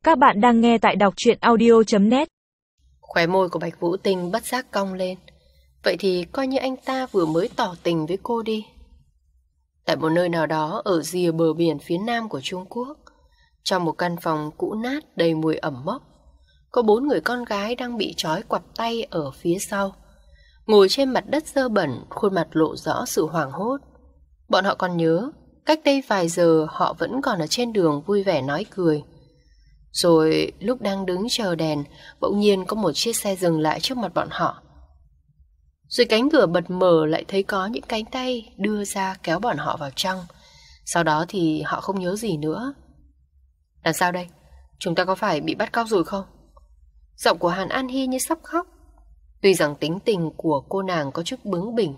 Các bạn đang nghe tại đọc truyện audio.net. Khóe môi của Bạch Vũ Tinh bất giác cong lên. Vậy thì coi như anh ta vừa mới tỏ tình với cô đi. Tại một nơi nào đó ở rìa bờ biển phía nam của Trung Quốc, trong một căn phòng cũ nát đầy mùi ẩm mốc, có 4 người con gái đang bị trói quặp tay ở phía sau, ngồi trên mặt đất dơ bẩn, khuôn mặt lộ rõ sự hoảng hốt. Bọn họ còn nhớ, cách đây vài giờ họ vẫn còn ở trên đường vui vẻ nói cười. Rồi lúc đang đứng chờ đèn, bỗng nhiên có một chiếc xe dừng lại trước mặt bọn họ. Rồi cánh cửa bật mở, lại thấy có những cánh tay đưa ra kéo bọn họ vào trong. Sau đó thì họ không nhớ gì nữa. Làm sao đây? Chúng ta có phải bị bắt cóc rồi không? Giọng của Hàn An Hi như sắp khóc. Tuy rằng tính tình của cô nàng có chút bướng bỉnh,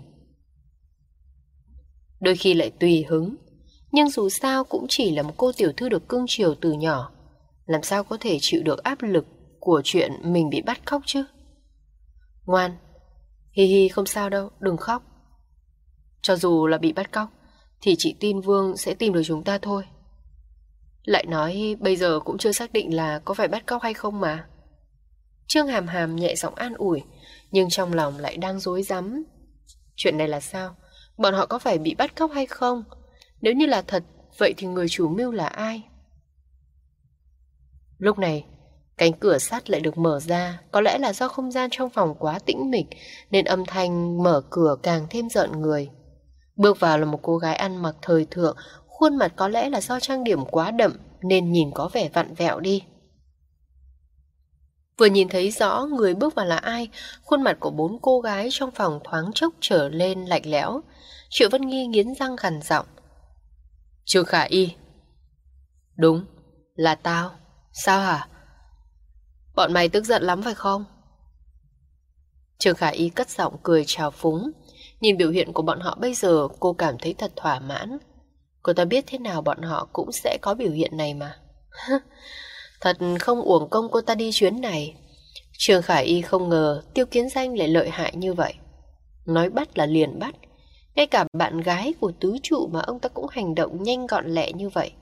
đôi khi lại tùy hứng, nhưng dù sao cũng chỉ là một cô tiểu thư được cưng chiều từ nhỏ, làm sao có thể chịu được áp lực của chuyện mình bị bắt cóc chứ? Ngoan, Hi Hi không sao đâu, đừng khóc. Cho dù là bị bắt cóc thì chị tin Vương sẽ tìm được chúng ta thôi. Lại nói bây giờ cũng chưa xác định là có phải bắt cóc hay không mà. Trương Hàm Hàm nhẹ giọng an ủi, nhưng trong lòng lại đang rối rắm. Chuyện này là sao? Bọn họ có phải bị bắt cóc hay không? Nếu như là thật, vậy thì người chủ mưu là ai? Lúc này, cánh cửa sắt lại được mở ra. Có lẽ là do không gian trong phòng quá tĩnh mịch, nên âm thanh mở cửa càng thêm rợn người. Bước vào là một cô gái ăn mặc thời thượng, khuôn mặt có lẽ là do trang điểm quá đậm nên nhìn có vẻ vặn vẹo đi. Vừa nhìn thấy rõ người bước vào là ai, khuôn mặt của 4 cô gái trong phòng thoáng chốc trở lên lạnh lẽo. Triệu Vân Nghi nghiến răng gằn giọng. Trương Khả Y. Đúng, là tao. Sao hả? Bọn mày tức giận lắm phải không? Trương Khả Y cất giọng cười trào phúng. Nhìn biểu hiện của bọn họ bây giờ, cô cảm thấy thật thỏa mãn. Cô ta biết thế nào bọn họ cũng sẽ có biểu hiện này mà. Thật không uổng công cô ta đi chuyến này. Trương Khả Y không ngờ Tiêu Kiến Danh lại lợi hại như vậy. Nói bắt là liền bắt. Ngay cả bạn gái của tứ trụ mà ông ta cũng hành động nhanh gọn lẹ như vậy.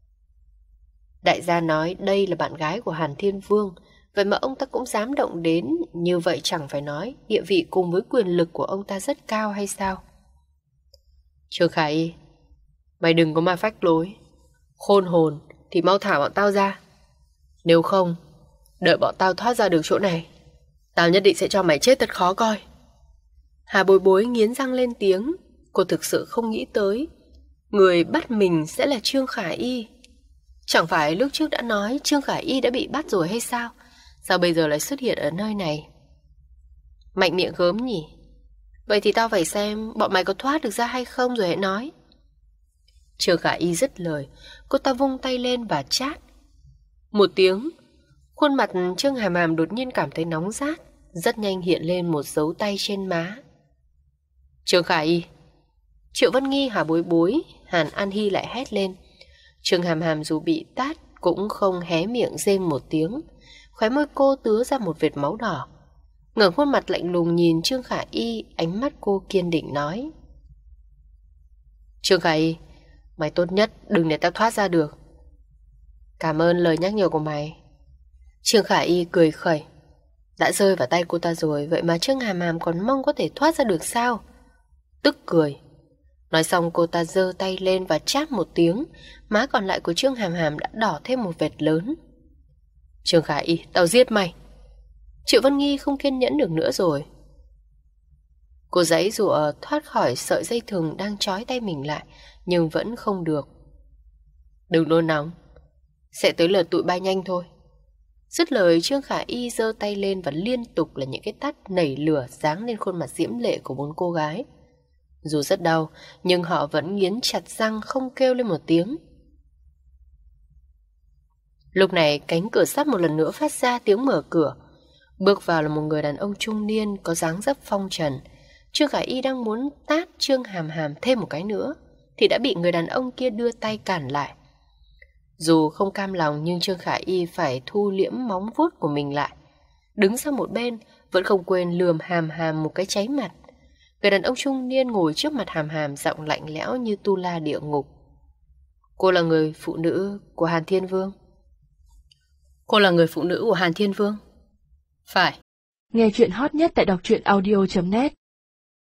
Đại gia nói đây là bạn gái của Hàn Thiên Vương, vậy mà ông ta cũng dám động đến. Như vậy chẳng phải nói địa vị cùng với quyền lực của ông ta rất cao hay sao? Trương Khả Y, mày đừng có mà phách lối. Khôn hồn thì mau thả bọn tao ra. Nếu không, đợi bọn tao thoát ra được chỗ này, tao nhất định sẽ cho mày chết thật khó coi. Hà Bối Bối nghiến răng lên tiếng. Cô thực sự không nghĩ tới người bắt mình sẽ là Trương Khả Y. Chẳng phải lúc trước đã nói Trương Khả Y đã bị bắt rồi hay sao? Sao bây giờ lại xuất hiện ở nơi này? Mạnh miệng gớm nhỉ? Vậy thì tao phải xem bọn mày có thoát được ra hay không rồi hãy nói. Trương Khả Y dứt lời, cô ta vung tay lên và chát. Một tiếng, khuôn mặt Trương Hàm Hàm đột nhiên cảm thấy nóng rát, rất nhanh hiện lên một dấu tay trên má. Trương Khả Y. Triệu Vân Nghi, Hà Bối Bối, Hàn An Hi lại hét lên. Trương Hàm Hàm dù bị tát cũng không hé miệng rên một tiếng. Khóe môi cô tứa ra một vệt máu đỏ. Ngẩng khuôn mặt lạnh lùng nhìn Trương Khả Y, ánh mắt cô kiên định nói. Trương Khả Y, mày tốt nhất đừng để tao thoát ra được. Cảm ơn lời nhắc nhở của mày. Trương Khả Y cười khẩy. Đã rơi vào tay cô ta rồi, vậy mà Trương Hàm Hàm còn mong có thể thoát ra được sao? Tức cười. Nói xong cô ta giơ tay lên và chát một tiếng. Má còn lại của Trương Hàm Hàm đã đỏ thêm một vệt lớn. Trương Khả Y, tao giết mày. Triệu Vân Nghi không kiên nhẫn được nữa rồi. Cô giãy giụa thoát khỏi sợi dây thừng đang trói tay mình lại, nhưng vẫn không được. Đừng nôn nóng, sẽ tới lượt tụi bay nhanh thôi. Dứt lời, Trương Khả Y giơ tay lên và liên tục là những cái tát nảy lửa giáng lên khuôn mặt diễm lệ của 4 cô gái. Dù rất đau, nhưng họ vẫn nghiến chặt răng không kêu lên một tiếng. Lúc này, cánh cửa sắt một lần nữa phát ra tiếng mở cửa. Bước vào là một người đàn ông trung niên có dáng dấp phong trần. Trương Khả Y đang muốn tát Trương Hàm Hàm thêm một cái nữa thì đã bị người đàn ông kia đưa tay cản lại. Dù không cam lòng nhưng Trương Khả Y phải thu liễm móng vuốt của mình lại. Đứng sang một bên, vẫn không quên lườm Hàm Hàm một cái cháy mặt. Người đàn ông trung niên ngồi trước mặt Hàm Hàm, giọng lạnh lẽo như tu la địa ngục. Cô là người phụ nữ của Hàn Thiên Vương. Cô là người phụ nữ của Hàn Thiên Vương? Phải. Nghe chuyện hot nhất tại đọc truyện audio.net